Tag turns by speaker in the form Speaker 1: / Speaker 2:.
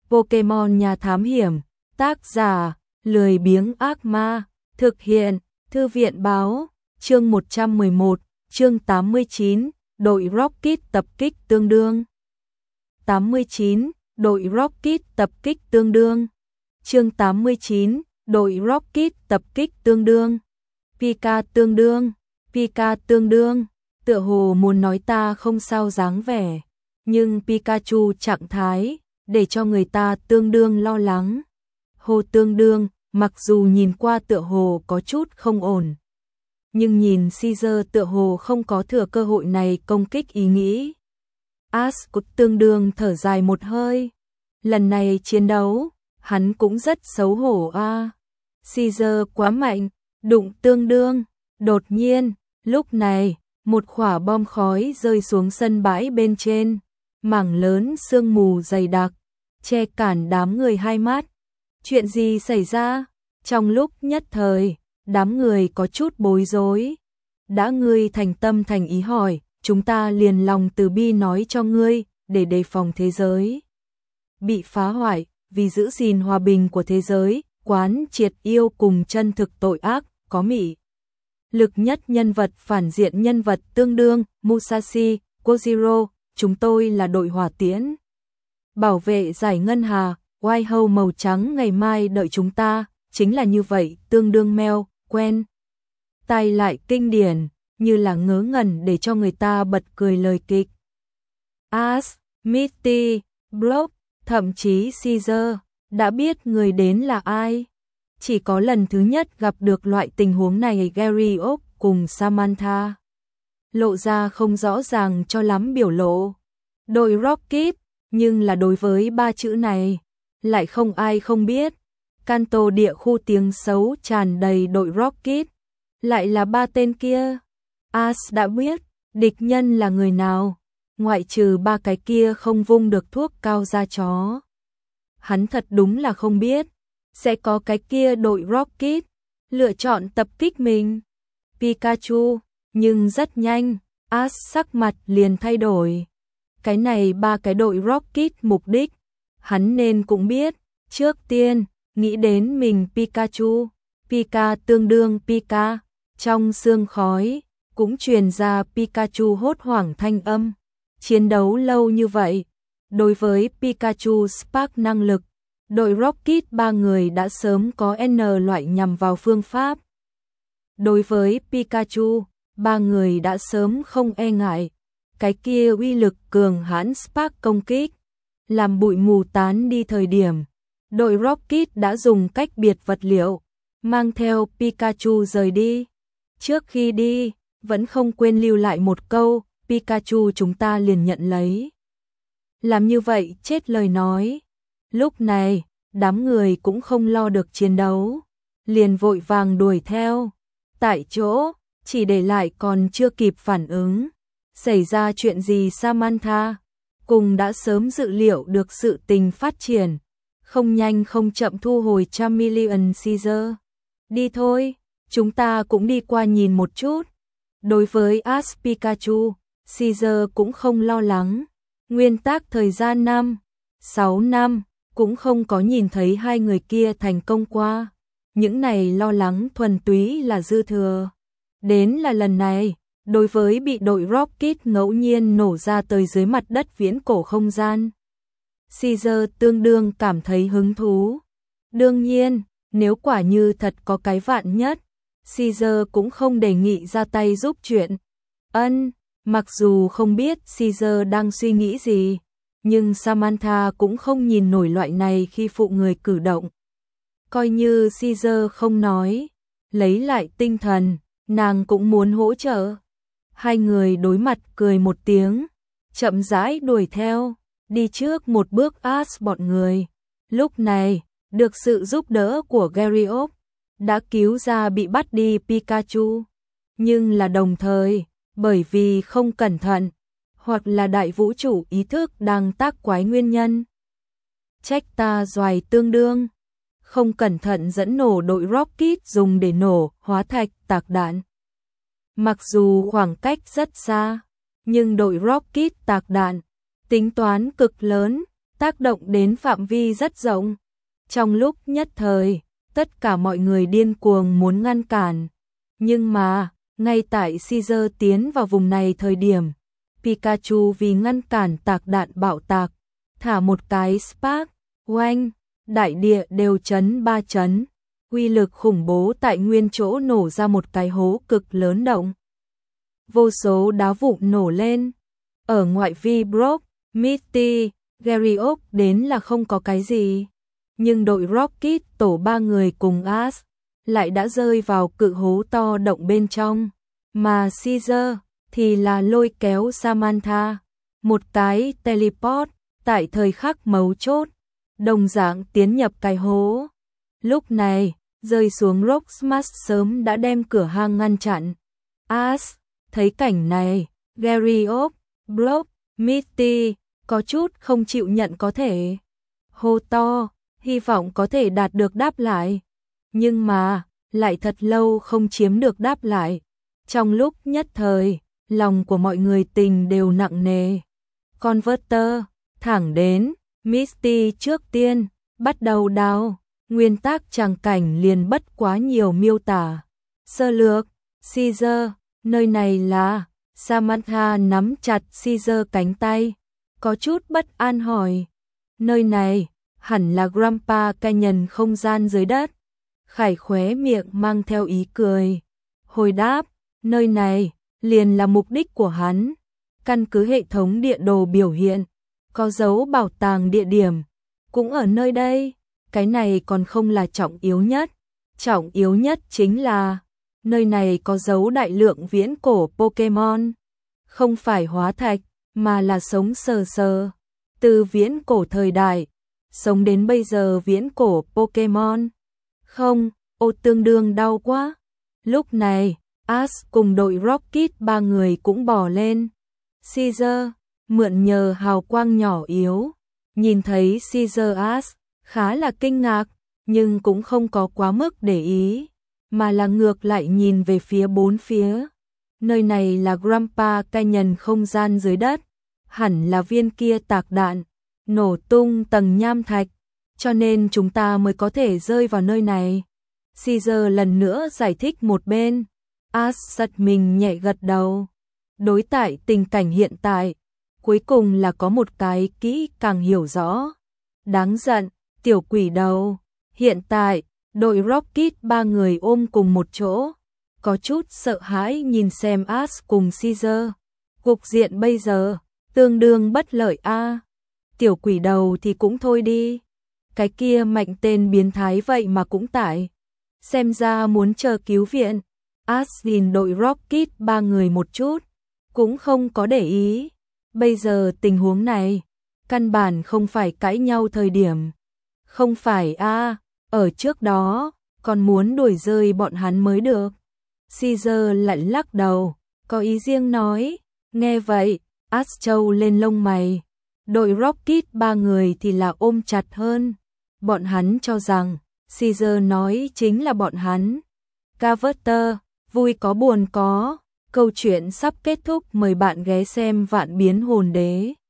Speaker 1: Pokemon Nhà Thám Hiểm, tác giả, lười biếng ác ma, thực hiện, Thư viện báo, chương 111, chương 89, đội Rocket tập kích tương đương. 89, đội Rocket tập kích tương đương. Chương 89, đội Rocket tập kích tương đương. Pika tương đương, Pika tương đương, tựa hồ muốn nói ta không sao dáng vẻ, nhưng Pikachu trạng thái để cho người ta tương đương lo lắng. Hồ tương đương, mặc dù nhìn qua tựa hồ có chút không ổn, nhưng nhìn Caesar tựa hồ không có thừa cơ hội này công kích ý nghĩ. Ash cũng tương đương thở dài một hơi. Lần này chiến đấu, hắn cũng rất xấu hổ a. Caesar quá mạnh, đụng tương đương. Đột nhiên, lúc này, một quả bom khói rơi xuống sân bãi bên trên, mảng lớn sương mù dày đặc, che cản đám người hai mắt. Chuyện gì xảy ra? Trong lúc nhất thời, đám người có chút bối rối. Đã ngươi thành tâm thành ý hỏi, chúng ta liền lòng từ bi nói cho ngươi, để đề phòng thế giới bị phá hoại, vì giữ gìn hòa bình của thế giới, quán triệt yêu cùng chân thực tội ác, có mị lực nhất nhân vật phản diện nhân vật tương đương, Musashi, Kojiro, chúng tôi là đội hỏa tiễn. Bảo vệ giải ngân hà, White màu trắng ngày mai đợi chúng ta, chính là như vậy, tương đương meo, quen. Tai lại kinh điển, như là ngớ ngẩn để cho người ta bật cười lời kịch. Ash, Mitty, Brock, thậm chí Caesar, đã biết người đến là ai. Chỉ có lần thứ nhất gặp được loại tình huống này Gary Oak cùng Samantha. Lộ ra không rõ ràng cho lắm biểu lộ. Đội Rocket, nhưng là đối với ba chữ này, lại không ai không biết. Kanto địa khu tiếng xấu tràn đầy đội Rocket, lại là ba tên kia. Ash đã biết, địch nhân là người nào, ngoại trừ ba cái kia không vung được thuốc cao da chó. Hắn thật đúng là không biết, sẽ có cái kia đội Rocket lựa chọn tập kích mình. Pikachu, nhưng rất nhanh, Ash sắc mặt liền thay đổi. Cái này ba cái đội Rocket mục đích, hắn nên cũng biết. Trước tiên, nghĩ đến mình Pikachu, Pika tương đương Pika, trong sương khói, cũng truyền ra Pikachu hốt hoảng thanh âm. Chiến đấu lâu như vậy, đối với Pikachu Spark năng lực, đội Rocket ba người đã sớm có N loại nhằm vào phương pháp. Đối với Pikachu, ba người đã sớm không e ngại, cái kia uy lực cường hãn Spark công kích, làm bụi mù tán đi thời điểm. Đội Rocket đã dùng cách biệt vật liệu, mang theo Pikachu rời đi. Trước khi đi, vẫn không quên lưu lại một câu, Pikachu chúng ta liền nhận lấy. Làm như vậy chết lời nói. Lúc này, đám người cũng không lo được chiến đấu, liền vội vàng đuổi theo. Tại chỗ, chỉ để lại còn chưa kịp phản ứng. Xảy ra chuyện gì Samantha, cùng đã sớm dự liệu được sự tình phát triển. Không nhanh không chậm thu hồi Charmeleon Caesar. Đi thôi, chúng ta cũng đi qua nhìn một chút. Đối với Ash Pikachu, Caesar cũng không lo lắng. Nguyên tắc thời gian 6 năm, cũng không có nhìn thấy hai người kia thành công qua. Những này lo lắng thuần túy là dư thừa. Đến là lần này, đối với bị đội Rocket ngẫu nhiên nổ ra tới dưới mặt đất viễn cổ không gian, Caesar tương đương cảm thấy hứng thú. Đương nhiên, nếu quả như thật có cái vạn nhất, Caesar cũng không đề nghị ra tay giúp chuyện. Mặc dù không biết Caesar đang suy nghĩ gì, nhưng Samantha cũng không nhìn nổi loại này khi phụ người cử động. Coi như Caesar không nói, lấy lại tinh thần, nàng cũng muốn hỗ trợ. Hai người đối mặt cười một tiếng, chậm rãi đuổi theo, đi trước một bước Ash bọn người. Lúc này, được sự giúp đỡ của Gary Oak, đã cứu ra bị bắt đi Pikachu. Nhưng là đồng thời, bởi vì không cẩn thận, hoặc là đại vũ trụ ý thức đang tác quái nguyên nhân. Trách ta doài tương đương, không cẩn thận dẫn nổ đội Rocket dùng để nổ hóa thạch tạc đạn. Mặc dù khoảng cách rất xa, nhưng đội Rocket tạc đạn, tính toán cực lớn, tác động đến phạm vi rất rộng. Trong lúc nhất thời, tất cả mọi người điên cuồng muốn ngăn cản. Nhưng mà, ngay tại Caesar tiến vào vùng này thời điểm, Pikachu vì ngăn cản tạc đạn bạo tạc, thả một cái spark, oanh, đại địa đều chấn 3 chấn. Uy lực khủng bố tại nguyên chỗ nổ ra một cái hố cực lớn động. Vô số đá vụn nổ lên. Ở ngoại vi Brock, Misty, Gyarados đến là không có cái gì. Nhưng đội Rocket tổ 3 người cùng Ash lại đã rơi vào cự hố to động bên trong. Mà Caesar thì là lôi kéo Samantha. Một cái teleport tại thời khắc mấu chốt. Đồng dạng tiến nhập cái hố. Lúc này, rơi xuống Rock Smash sớm đã đem cửa hang ngăn chặn. Ash thấy cảnh này, Gyarados, Brock, Misty có chút không chịu nhận có thể. Hô to, hy vọng có thể đạt được đáp lại. Nhưng mà, lại thật lâu không chiếm được đáp lại. Trong lúc nhất thời, lòng của mọi người tình đều nặng nề. Converter, thẳng đến, Misty trước tiên, bắt đầu đào. Nguyên tác tràng cảnh liền bất quá nhiều miêu tả. Sơ lược, Caesar, nơi này là, Samantha nắm chặt Caesar cánh tay, có chút bất an hỏi. Nơi này, hẳn là Grandpa Canyon không gian dưới đất. Khải khóe miệng mang theo ý cười. Hồi đáp, nơi này, liền là mục đích của hắn. Căn cứ hệ thống địa đồ biểu hiện, có dấu bảo tàng địa điểm, cũng ở nơi đây. Cái này còn không là trọng yếu nhất. Trọng yếu nhất chính là, nơi này có dấu đại lượng viễn cổ Pokémon. Không phải hóa thạch, mà là sống sờ sờ. Từ viễn cổ thời đại, sống đến bây giờ viễn cổ Pokémon. Không, ô tương đương đau quá. Lúc này, Ash cùng đội Rocket 3 người cũng bò lên. Caesar, mượn nhờ hào quang nhỏ yếu. Nhìn thấy Caesar, Ash khá là kinh ngạc, nhưng cũng không có quá mức để ý, mà là ngược lại nhìn về phía bốn phía. Nơi này là Grandpa Canyon không gian dưới đất, hẳn là viên kia tạc đạn, nổ tung tầng nham thạch, cho nên chúng ta mới có thể rơi vào nơi này. Caesar lần nữa giải thích một bên, Ash giật mình nhẹ gật đầu. Đối tại tình cảnh hiện tại, cuối cùng là có một cái kỹ càng hiểu rõ. Đáng giận, tiểu quỷ đầu. Hiện tại, đội Rocket 3 người ôm cùng một chỗ, có chút sợ hãi nhìn xem Ash cùng Caesar. Cục diện bây giờ, tương đương bất lợi a. Tiểu quỷ đầu thì cũng thôi đi. Cái kia mạnh tên biến thái vậy mà cũng tại. Xem ra muốn chờ cứu viện. Ash nhìn đội Rocket 3 người một chút, cũng không có để ý. Bây giờ tình huống này, căn bản không phải cãi nhau thời điểm. Không phải a, ở trước đó, còn muốn đuổi rơi bọn hắn mới được. Caesar lại lắc đầu, có ý riêng nói. Nghe vậy, Ash trâu lên lông mày. Đội Rocket 3 người thì là ôm chặt hơn. Bọn hắn cho rằng, Caesar nói chính là bọn hắn. Converter, vui có buồn có. Câu chuyện sắp kết thúc, mời bạn ghé xem Vạn Biến Hồn Đế.